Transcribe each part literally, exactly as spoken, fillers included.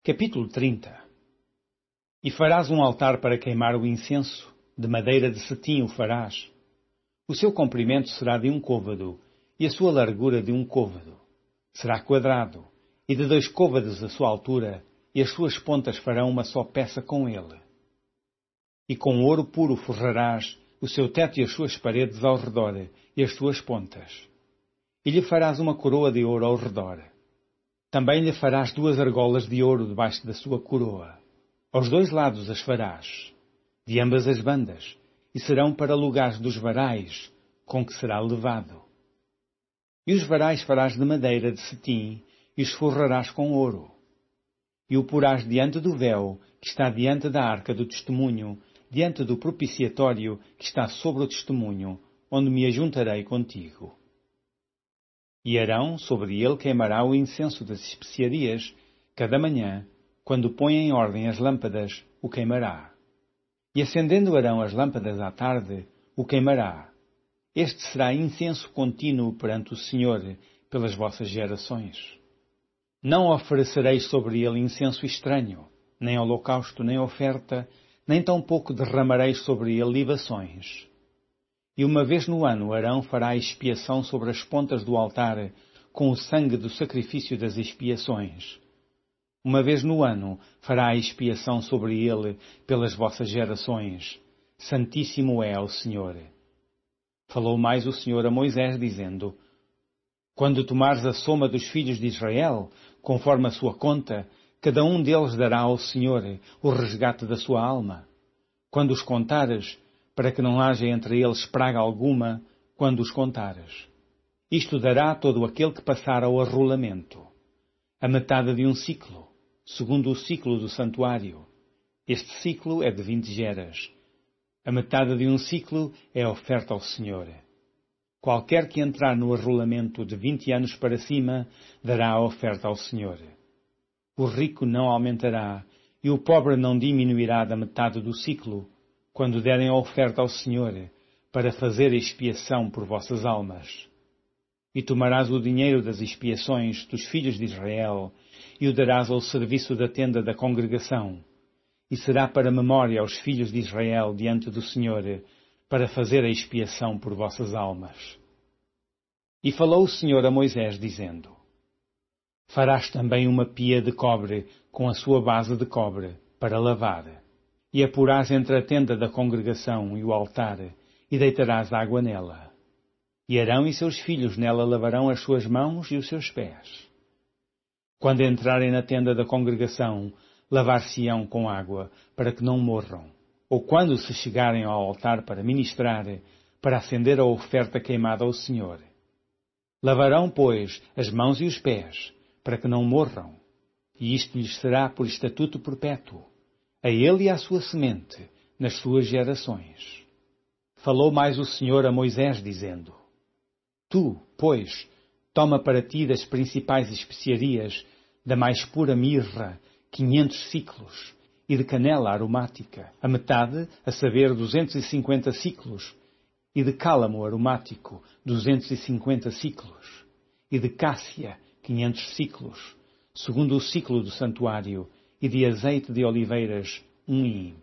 Capítulo trinta. E farás um altar para queimar o incenso, de madeira de cetim o farás. O seu comprimento será de um côvado, e a sua largura de um côvado. Será quadrado, e de dois côvados a sua altura, e as suas pontas farão uma só peça com ele. E com ouro puro forrarás o seu teto e as suas paredes ao redor, e as suas pontas. E lhe farás uma coroa de ouro ao redor. Também lhe farás duas argolas de ouro debaixo da sua coroa. Aos dois lados as farás, de ambas as bandas, e serão para lugares dos varais, com que será levado. E os varais farás de madeira de cetim, e os forrarás com ouro. E o porás diante do véu, que está diante da arca do testemunho, diante do propiciatório, que está sobre o testemunho, onde me ajuntarei contigo. E Arão, sobre ele, queimará o incenso das especiarias, cada manhã, quando põe em ordem as lâmpadas, o queimará. E acendendo Arão as lâmpadas à tarde, o queimará. Este será incenso contínuo perante o Senhor, pelas vossas gerações. Não oferecereis sobre ele incenso estranho, nem holocausto, nem oferta, nem tampouco derramareis sobre ele libações. E uma vez no ano Arão fará expiação sobre as pontas do altar, com o sangue do sacrifício das expiações. Uma vez no ano fará expiação sobre ele pelas vossas gerações. Santíssimo é ao Senhor. Falou mais o Senhor a Moisés, dizendo: Quando tomares a soma dos filhos de Israel, conforme a sua conta, cada um deles dará ao Senhor o resgate da sua alma. Quando os contares, para que não haja entre eles praga alguma, quando os contares. Isto dará a todo aquele que passar ao arrolamento. A metade de um ciclo, segundo o ciclo do santuário. Este ciclo é de vinte geras. A metade de um ciclo é oferta ao Senhor. Qualquer que entrar no arrolamento de vinte anos para cima, dará a oferta ao Senhor. O rico não aumentará, e o pobre não diminuirá da metade do ciclo, quando derem a oferta ao Senhor, para fazer expiação por vossas almas. E tomarás o dinheiro das expiações dos filhos de Israel, e o darás ao serviço da tenda da congregação, e será para memória aos filhos de Israel diante do Senhor, para fazer a expiação por vossas almas. E falou o Senhor a Moisés, dizendo: Farás também uma pia de cobre, com a sua base de cobre, para lavar. E a porás entre a tenda da congregação e o altar, e deitarás água nela. E Arão e seus filhos nela lavarão as suas mãos e os seus pés. Quando entrarem na tenda da congregação, lavar-se-ão com água, para que não morram. Ou quando se chegarem ao altar para ministrar, para acender a oferta queimada ao Senhor. Lavarão, pois, as mãos e os pés, para que não morram. E isto lhes será por estatuto perpétuo, a ele e à sua semente, nas suas gerações. Falou mais o Senhor a Moisés, dizendo: Tu, pois, toma para ti das principais especiarias, da mais pura mirra, quinhentos ciclos, e de canela aromática, a metade, a saber, duzentos e cinquenta ciclos, e de cálamo aromático, duzentos e cinquenta ciclos, e de cássia, quinhentos ciclos, segundo o ciclo do santuário, e de azeite de oliveiras, um hin.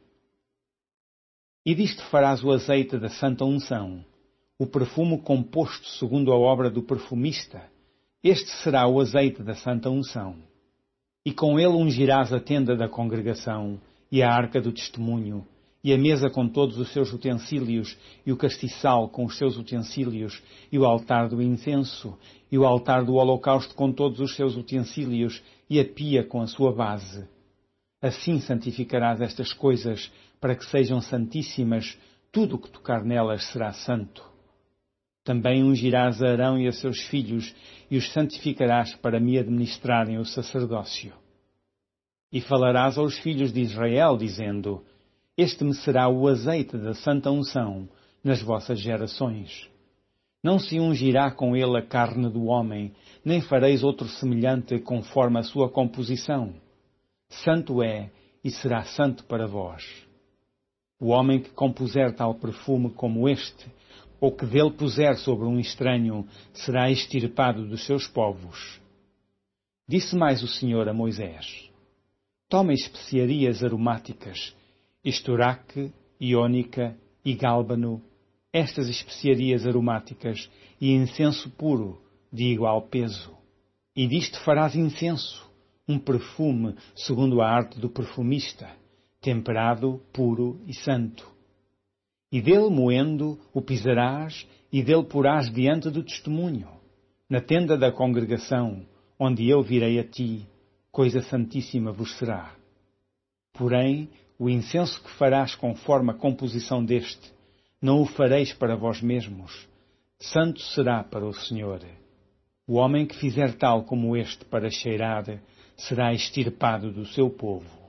E disto farás o azeite da santa unção, o perfume composto segundo a obra do perfumista. Este será o azeite da santa unção. E com ele ungirás a tenda da congregação, e a arca do testemunho, e a mesa com todos os seus utensílios, e o castiçal com os seus utensílios, e o altar do incenso, e o altar do holocausto com todos os seus utensílios, e a pia com a sua base. Assim santificarás estas coisas, para que sejam santíssimas, tudo o que tocar nelas será santo. Também ungirás a Arão e a seus filhos, e os santificarás para me administrarem o sacerdócio. E falarás aos filhos de Israel, dizendo: Este me será o azeite da santa unção nas vossas gerações. Não se ungirá com ele a carne do homem, nem fareis outro semelhante conforme a sua composição. Santo é, e será santo para vós. O homem que compuser tal perfume como este, ou que dele puser sobre um estranho, será extirpado dos seus povos. Disse mais o Senhor a Moisés: Toma especiarias aromáticas, estoraque, iônica e gálbano, estas especiarias aromáticas e incenso puro, de igual peso. E disto farás incenso, um perfume segundo a arte do perfumista, temperado, puro e santo. E dele moendo o pisarás e dele porás diante do testemunho, na tenda da congregação, onde eu virei a ti, coisa santíssima vos será. Porém, o incenso que farás conforme a composição deste, não o fareis para vós mesmos, santo será para o Senhor. O homem que fizer tal como este para cheirar, será extirpado do seu povo.